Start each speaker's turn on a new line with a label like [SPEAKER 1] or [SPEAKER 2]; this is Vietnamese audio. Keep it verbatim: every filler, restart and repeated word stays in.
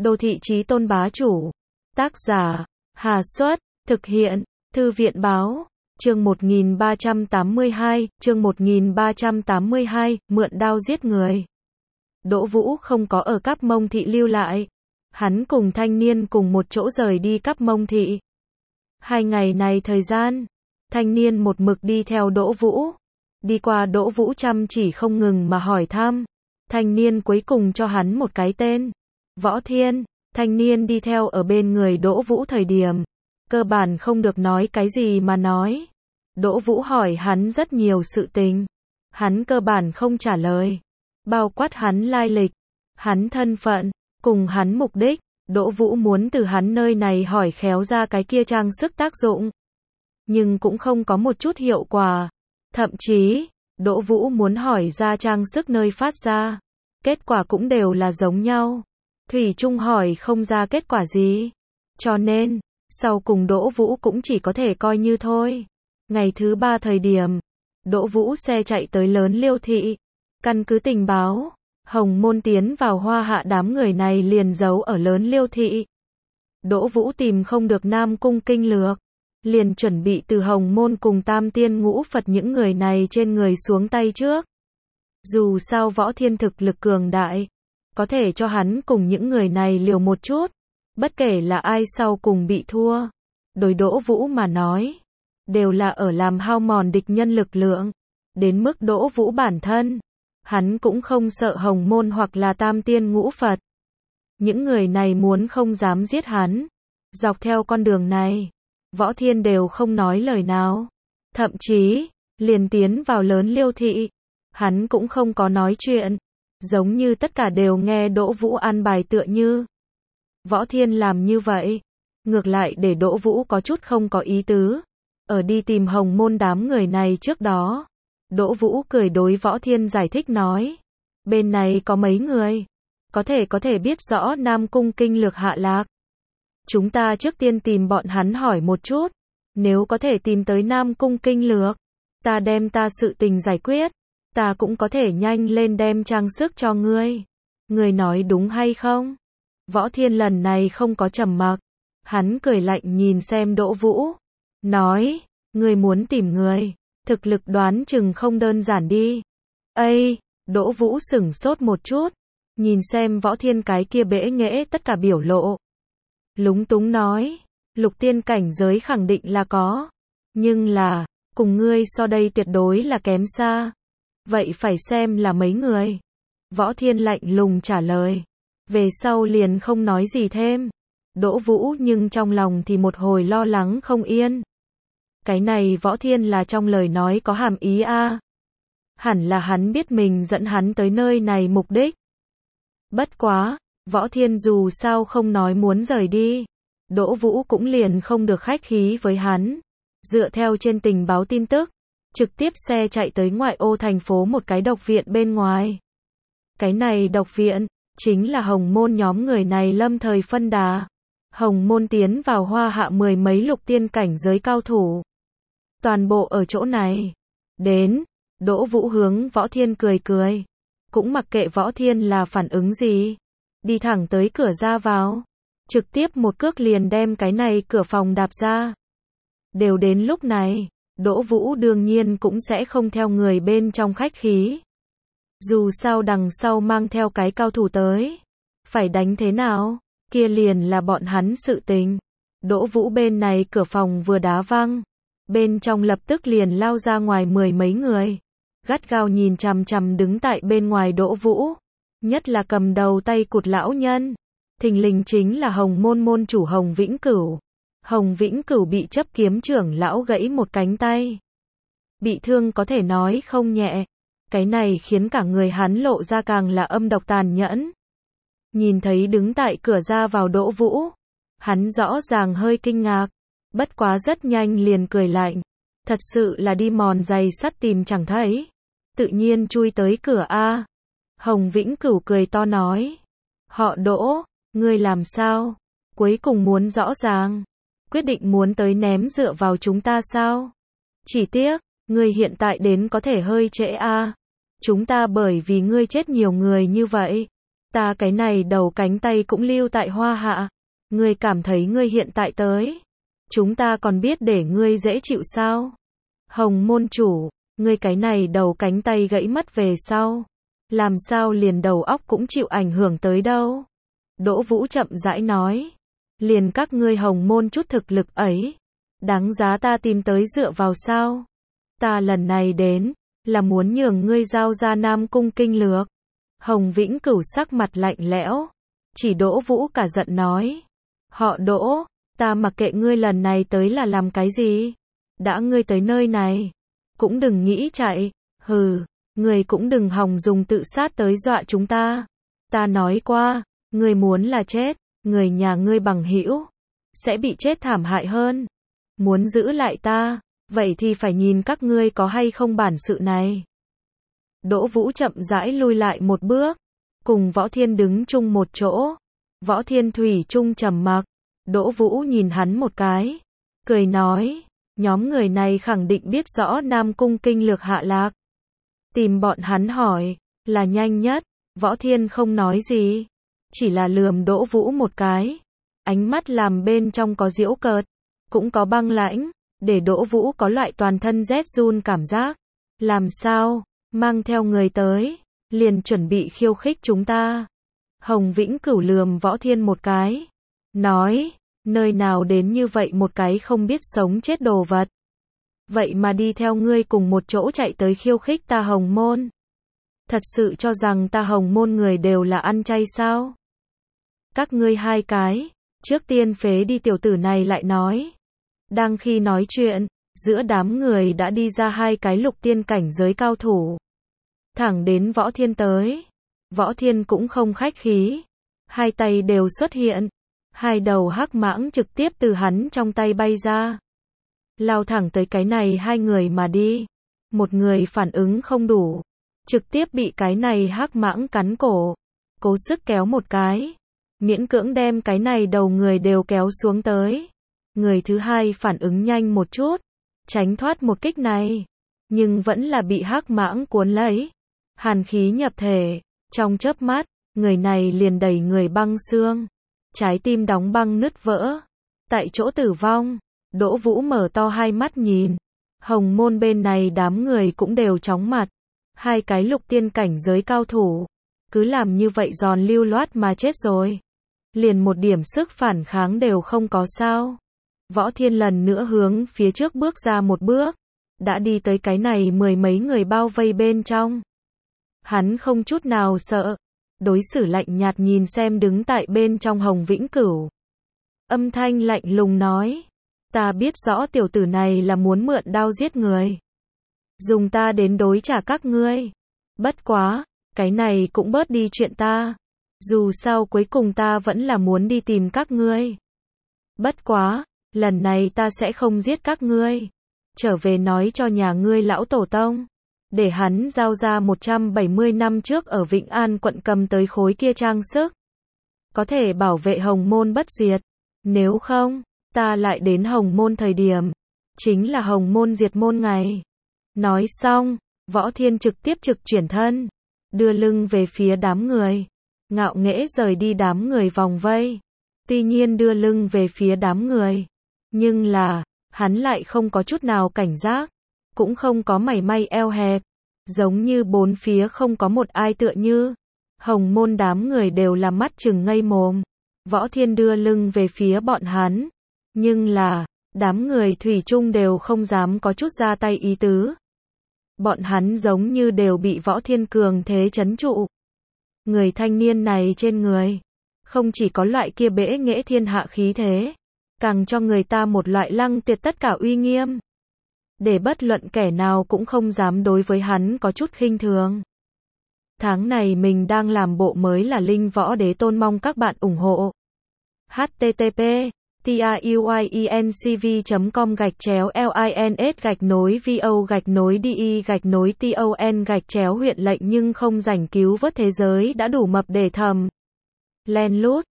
[SPEAKER 1] Đô thị chí tôn bá chủ. Tác giả, Hà Xuất, thực hiện, Thư viện Báo. Chương một nghìn ba trăm tám mươi hai, chương một nghìn ba trăm tám mươi hai, mượn đao giết người. Đỗ Vũ không có ở Cáp Mông Thị lưu lại. Hắn cùng thanh niên cùng một chỗ rời đi Cáp Mông Thị. Hai ngày này thời gian, thanh niên một mực đi theo Đỗ Vũ. Đi qua Đỗ Vũ chăm chỉ không ngừng mà hỏi thăm. Thanh niên cuối cùng cho hắn một cái tên. Võ Thiên. Thanh niên đi theo ở bên người Đỗ Vũ thời điểm. Cơ bản không được nói cái gì mà nói. Đỗ Vũ hỏi hắn rất nhiều sự tình. Hắn cơ bản không trả lời. Bao quát hắn lai lịch, hắn thân phận, cùng hắn mục đích. Đỗ Vũ muốn từ hắn nơi này hỏi khéo ra cái kia trang sức tác dụng. Nhưng cũng không có một chút hiệu quả. Thậm chí, Đỗ Vũ muốn hỏi ra trang sức nơi phát ra. Kết quả cũng đều là giống nhau. Thủy chung hỏi không ra kết quả gì. Cho nên, sau cùng Đỗ Vũ cũng chỉ có thể coi như thôi. Ngày thứ ba thời điểm, Đỗ Vũ xe chạy tới Lớn Liêu Thị. Căn cứ tình báo, Hồng Môn tiến vào Hoa Hạ, đám người này liền giấu ở Lớn Liêu Thị. Đỗ Vũ tìm không được Nam Cung Kinh Lược, liền chuẩn bị từ Hồng Môn cùng Tam Tiên Ngũ Phật những người này trên người xuống tay trước. Dù sao Võ Thiên thực lực cường đại, có thể cho hắn cùng những người này liều một chút. Bất kể là ai sau cùng bị thua, đối Đỗ Vũ mà nói, đều là ở làm hao mòn địch nhân lực lượng. Đến mức Đỗ Vũ bản thân, hắn cũng không sợ Hồng Môn hoặc là Tam Tiên Ngũ Phật. Những người này muốn không dám giết hắn. Dọc theo con đường này, Võ Thiên đều không nói lời nào. Thậm chí, liền tiến vào Lớn Liêu Thị, hắn cũng không có nói chuyện. Giống như tất cả đều nghe Đỗ Vũ an bài tựa như. Võ Thiên làm như vậy, ngược lại để Đỗ Vũ có chút không có ý tứ. Ở đi tìm Hồng Môn đám người này trước đó, Đỗ Vũ cười đối Võ Thiên giải thích nói. Bên này có mấy người, có thể có thể biết rõ Nam Cung Kinh Lược hạ lạc. Chúng ta trước tiên tìm bọn hắn hỏi một chút. Nếu có thể tìm tới Nam Cung Kinh Lược, ta đem ta sự tình giải quyết. Ta cũng có thể nhanh lên đem trang sức cho ngươi. Ngươi nói đúng hay không? Võ Thiên lần này không có trầm mặc. Hắn cười lạnh nhìn xem Đỗ Vũ. Nói, ngươi muốn tìm người. Thực lực đoán chừng không đơn giản đi. Ây, Đỗ Vũ sửng sốt một chút. Nhìn xem Võ Thiên cái kia bẽ nghễ tất cả biểu lộ. Lúng túng nói, lục tiên cảnh giới khẳng định là có. Nhưng là, cùng ngươi so đây tuyệt đối là kém xa. Vậy phải xem là mấy người. Võ Thiên lạnh lùng trả lời. Về sau liền không nói gì thêm. Đỗ Vũ nhưng trong lòng thì một hồi lo lắng không yên. Cái này Võ Thiên là trong lời nói có hàm ý a. À. Hẳn là hắn biết mình dẫn hắn tới nơi này mục đích. Bất quá, Võ Thiên dù sao không nói muốn rời đi. Đỗ Vũ cũng liền không được khách khí với hắn. Dựa theo trên tình báo tin tức, trực tiếp xe chạy tới ngoại ô thành phố một cái độc viện bên ngoài. Cái này độc viện, chính là Hồng Môn nhóm người này lâm thời phân đà. Hồng Môn tiến vào Hoa Hạ mười mấy lục tiên cảnh giới cao thủ. Toàn bộ ở chỗ này. Đến, Đỗ Vũ hướng Võ Thiên cười cười. Cũng mặc kệ Võ Thiên là phản ứng gì. Đi thẳng tới cửa ra vào. Trực tiếp một cước liền đem cái này cửa phòng đạp ra. Đều đến lúc này, Đỗ Vũ đương nhiên cũng sẽ không theo người bên trong khách khí. Dù sao đằng sau mang theo cái cao thủ tới. Phải đánh thế nào, kia liền là bọn hắn sự tình. Đỗ Vũ bên này cửa phòng vừa đá văng. Bên trong lập tức liền lao ra ngoài mười mấy người. Gắt gao nhìn chằm chằm đứng tại bên ngoài Đỗ Vũ. Nhất là cầm đầu tay cụt lão nhân. Thình lình chính là Hồng Môn môn chủ Hồng Vĩnh Cửu. Hồng Vĩnh Cửu bị chấp kiếm trưởng lão gãy một cánh tay. Bị thương có thể nói không nhẹ. Cái này khiến cả người hắn lộ ra càng là âm độc tàn nhẫn. Nhìn thấy đứng tại cửa ra vào Đỗ Vũ, hắn rõ ràng hơi kinh ngạc. Bất quá rất nhanh liền cười lạnh. Thật sự là đi mòn giày sắt tìm chẳng thấy. Tự nhiên chui tới cửa a. Hồng Vĩnh Cửu cười to nói. Họ Đỗ, ngươi làm sao? Cuối cùng muốn rõ ràng. Quyết định muốn tới ném dựa vào chúng ta sao? Chỉ tiếc, ngươi hiện tại đến có thể hơi trễ a. Chúng ta bởi vì ngươi chết nhiều người như vậy. Ta cái này đầu cánh tay cũng lưu tại Hoa Hạ. Ngươi cảm thấy ngươi hiện tại tới. Chúng ta còn biết để ngươi dễ chịu sao? Hồng môn chủ, ngươi cái này đầu cánh tay gãy mất về sau. Làm sao liền đầu óc cũng chịu ảnh hưởng tới đâu? Đỗ Vũ chậm rãi nói. Liền các ngươi hồng môn chút thực lực ấy. Đáng giá ta tìm tới dựa vào sao? Ta lần này đến, là muốn nhường ngươi giao ra Nam Cung Kinh Lược. Hồng Vĩnh Cửu sắc mặt lạnh lẽo. Chỉ Đỗ Vũ cả giận nói. Họ Đỗ, ta mặc kệ ngươi lần này tới là làm cái gì? Đã ngươi tới nơi này, cũng đừng nghĩ chạy. Hừ, ngươi cũng đừng hòng dùng tự sát tới dọa chúng ta. Ta nói qua, ngươi muốn là chết, người nhà ngươi bằng hữu sẽ bị chết thảm hại hơn. Muốn giữ lại ta, vậy thì phải nhìn các ngươi có hay không bản sự này. Đỗ Vũ chậm rãi lui lại một bước, cùng Võ Thiên đứng chung một chỗ. Võ Thiên thủy chung trầm mặc. Đỗ Vũ nhìn hắn một cái, cười nói, nhóm người này khẳng định biết rõ Nam Cung Kinh Lược hạ lạc. Tìm bọn hắn hỏi, là nhanh nhất. Võ Thiên không nói gì, chỉ là lườm Đỗ Vũ một cái. Ánh mắt làm bên trong có giễu cợt, cũng có băng lãnh, để Đỗ Vũ có loại toàn thân rét run cảm giác. Làm sao, mang theo người tới, liền chuẩn bị khiêu khích chúng ta. Hồng Vĩnh Cửu lườm Võ Thiên một cái, nói, nơi nào đến như vậy một cái không biết sống chết đồ vật. Vậy mà đi theo ngươi cùng một chỗ chạy tới khiêu khích ta Hồng môn. Thật sự cho rằng ta Hồng môn người đều là ăn chay sao? Các ngươi hai cái, trước tiên phế đi tiểu tử này lại nói. Đang khi nói chuyện, giữa đám người đã đi ra hai cái lục tiên cảnh giới cao thủ. Thẳng đến Võ Thiên tới. Võ Thiên cũng không khách khí. Hai tay đều xuất hiện. Hai đầu hắc mãng trực tiếp từ hắn trong tay bay ra. Lao thẳng tới cái này hai người mà đi. Một người phản ứng không đủ. Trực tiếp bị cái này hắc mãng cắn cổ. Cố sức kéo một cái. Miễn cưỡng đem cái này đầu người đều kéo xuống tới. Người thứ hai phản ứng nhanh một chút. Tránh thoát một kích này. Nhưng vẫn là bị hắc mãng cuốn lấy. Hàn khí nhập thể. Trong chớp mắt, người này liền đẩy người băng xương. Trái tim đóng băng nứt vỡ. Tại chỗ tử vong. Đỗ Vũ mở to hai mắt nhìn. Hồng môn bên này đám người cũng đều chóng mặt. Hai cái lục tiên cảnh giới cao thủ. Cứ làm như vậy giòn lưu loát mà chết rồi. Liền một điểm sức phản kháng đều không có sao. Võ Thiên lần nữa hướng phía trước bước ra một bước. Đã đi tới cái này mười mấy người bao vây bên trong. Hắn không chút nào sợ. Đối xử lạnh nhạt nhìn xem đứng tại bên trong Hồng Vĩnh Cửu. Âm thanh lạnh lùng nói. Ta biết rõ tiểu tử này là muốn mượn đao giết người. Dùng ta đến đối trả các ngươi. Bất quá, cái này cũng bớt đi chuyện ta. Dù sao cuối cùng ta vẫn là muốn đi tìm các ngươi. Bất quá, lần này ta sẽ không giết các ngươi. Trở về nói cho nhà ngươi lão tổ tông. Để hắn giao ra một trăm bảy mươi năm trước ở Vĩnh An quận cầm tới khối kia trang sức. Có thể bảo vệ Hồng môn bất diệt. Nếu không, ta lại đến Hồng môn thời điểm. Chính là Hồng môn diệt môn ngày. Nói xong, Võ Thiên trực tiếp trực chuyển thân. Đưa lưng về phía đám người. Ngạo nghễ rời đi đám người vòng vây. Tuy nhiên đưa lưng về phía đám người. Nhưng là, hắn lại không có chút nào cảnh giác. Cũng không có mảy may eo hẹp. Giống như bốn phía không có một ai tựa như. Hồng môn đám người đều là mắt trừng ngây mồm. Võ Thiên đưa lưng về phía bọn hắn. Nhưng là, đám người thủy chung đều không dám có chút ra tay ý tứ. Bọn hắn giống như đều bị Võ Thiên cường thế trấn trụ. Người thanh niên này trên người, không chỉ có loại kia bẽ nghễ thiên hạ khí thế, càng cho người ta một loại lăng tuyệt tất cả uy nghiêm. Để bất luận kẻ nào cũng không dám đối với hắn có chút khinh thường. Tháng này mình đang làm bộ mới là Linh Võ Đế Tôn, mong các bạn ủng hộ. h t t p tuyencv chấm com gạch chéo lins gạch nối vo gạch nối de gạch nối ton gạch chéo huyện lệnh nhưng không rảnh cứu vớt thế giới đã đủ mập để thầm. Len lút.